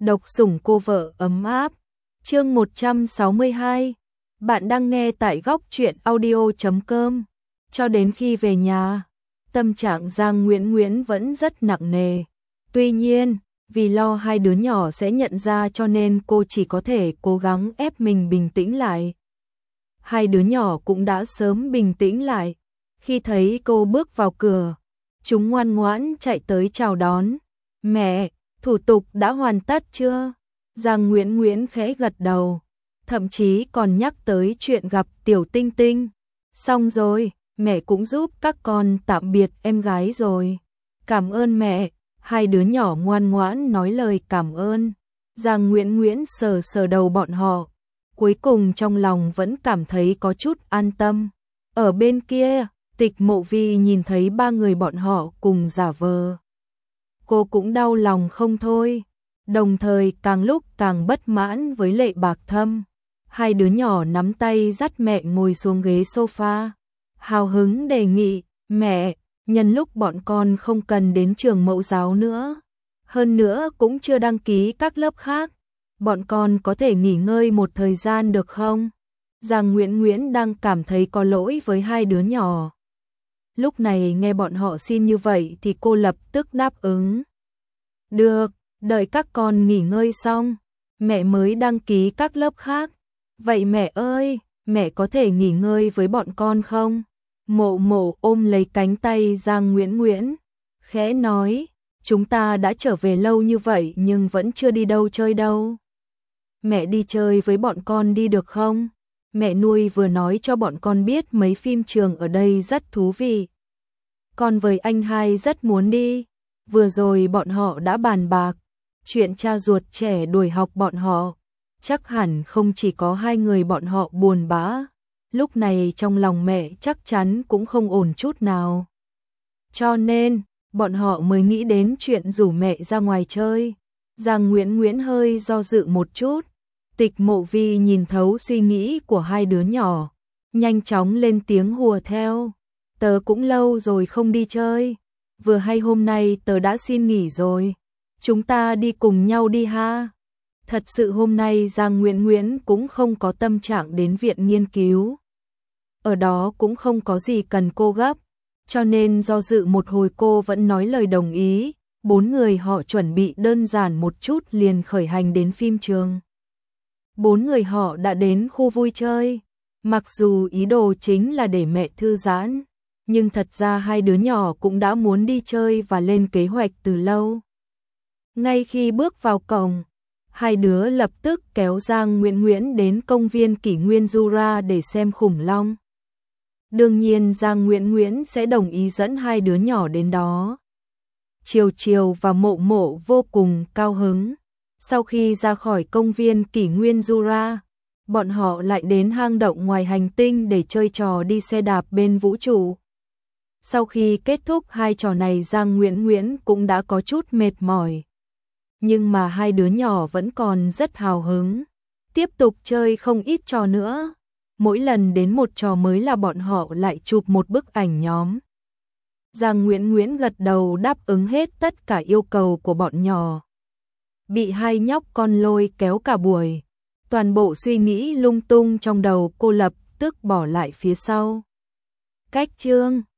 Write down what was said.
Độc sủng cô vợ ấm áp. Chương 162. Bạn đang nghe tại góc truyện audio.com. Cho đến khi về nhà, tâm trạng Giang Nguyễn Nguyễn vẫn rất nặng nề. Tuy nhiên, vì lo hai đứa nhỏ sẽ nhận ra cho nên cô chỉ có thể cố gắng ép mình bình tĩnh lại. Hai đứa nhỏ cũng đã sớm bình tĩnh lại. Khi thấy cô bước vào cửa, chúng ngoan ngoãn chạy tới chào đón. Mẹ, thủ tục đã hoàn tất chưa? Giang Nguyễn Nguyễn khẽ gật đầu, thậm chí còn nhắc tới chuyện gặp Tiểu Tinh Tinh. Xong rồi, mẹ cũng giúp các con tạm biệt em gái rồi. Cảm ơn mẹ. Hai đứa nhỏ ngoan ngoãn nói lời cảm ơn. Giang Nguyễn Nguyễn sờ sờ đầu bọn họ, cuối cùng trong lòng vẫn cảm thấy có chút an tâm. Ở bên kia, Tịch Mộ Vi nhìn thấy ba người bọn họ cùng giả vờ. Cô cũng đau lòng không thôi, đồng thời càng lúc càng bất mãn với Lệ Bạc Thâm. Hai đứa nhỏ nắm tay dắt mẹ ngồi xuống ghế sofa, hào hứng đề nghị, mẹ, nhân lúc bọn con không cần đến trường mẫu giáo nữa, hơn nữa cũng chưa đăng ký các lớp khác, bọn con có thể nghỉ ngơi một thời gian được không? Giang Nguyễn Nguyễn đang cảm thấy có lỗi với hai đứa nhỏ. Lúc này nghe bọn họ xin như vậy thì cô lập tức đáp ứng. Được, đợi các con nghỉ ngơi xong, mẹ mới đăng ký các lớp khác. Vậy mẹ ơi, mẹ có thể nghỉ ngơi với bọn con không? Mộ Mộ ôm lấy cánh tay Giang Nguyễn Nguyễn, khẽ nói, chúng ta đã trở về lâu như vậy nhưng vẫn chưa đi đâu chơi đâu. Mẹ đi chơi với bọn con đi được không? Mẹ nuôi vừa nói cho bọn con biết mấy phim trường ở đây rất thú vị. Con với anh hai rất muốn đi. Vừa rồi bọn họ đã bàn bạc chuyện cha ruột trẻ đuổi học bọn họ. Chắc hẳn không chỉ có hai người bọn họ buồn bã. Lúc này trong lòng mẹ chắc chắn cũng không ổn chút nào. Cho nên, bọn họ mới nghĩ đến chuyện rủ mẹ ra ngoài chơi. Giang Nguyễn Nguyễn hơi do dự một chút. Tịch Mộ Vi nhìn thấu suy nghĩ của hai đứa nhỏ, nhanh chóng lên tiếng hùa theo. Tớ cũng lâu rồi không đi chơi. Vừa hay hôm nay tớ đã xin nghỉ rồi. Chúng ta đi cùng nhau đi ha. Thật sự hôm nay Giang Nguyễn Nguyễn cũng không có tâm trạng đến viện nghiên cứu. Ở đó cũng không có gì cần cô gấp. Cho nên do dự một hồi cô vẫn nói lời đồng ý. Bốn người họ chuẩn bị đơn giản một chút liền khởi hành đến phim trường. Bốn người họ đã đến khu vui chơi. Mặc dù ý đồ chính là để mẹ thư giãn, nhưng thật ra hai đứa nhỏ cũng đã muốn đi chơi và lên kế hoạch từ lâu. Ngay khi bước vào cổng, hai đứa lập tức kéo Giang Nguyễn Nguyễn đến công viên Kỷ Nguyên Jura để xem khủng long. Đương nhiên Giang Nguyễn Nguyễn sẽ đồng ý dẫn hai đứa nhỏ đến đó. Chiều Chiều và Mộ Mộ vô cùng cao hứng. Sau khi ra khỏi công viên Kỷ Nguyên Jura, bọn họ lại đến hang động ngoài hành tinh để chơi trò đi xe đạp bên vũ trụ. Sau khi kết thúc hai trò này Giang Nguyễn Nguyễn cũng đã có chút mệt mỏi. Nhưng mà hai đứa nhỏ vẫn còn rất hào hứng. Tiếp tục chơi không ít trò nữa. Mỗi lần đến một trò mới là bọn họ lại chụp một bức ảnh nhóm. Giang Nguyễn Nguyễn gật đầu đáp ứng hết tất cả yêu cầu của bọn nhỏ. Bị hai nhóc con lôi kéo cả buổi. Toàn bộ suy nghĩ lung tung trong đầu cô lập tức bỏ lại phía sau. Cách chương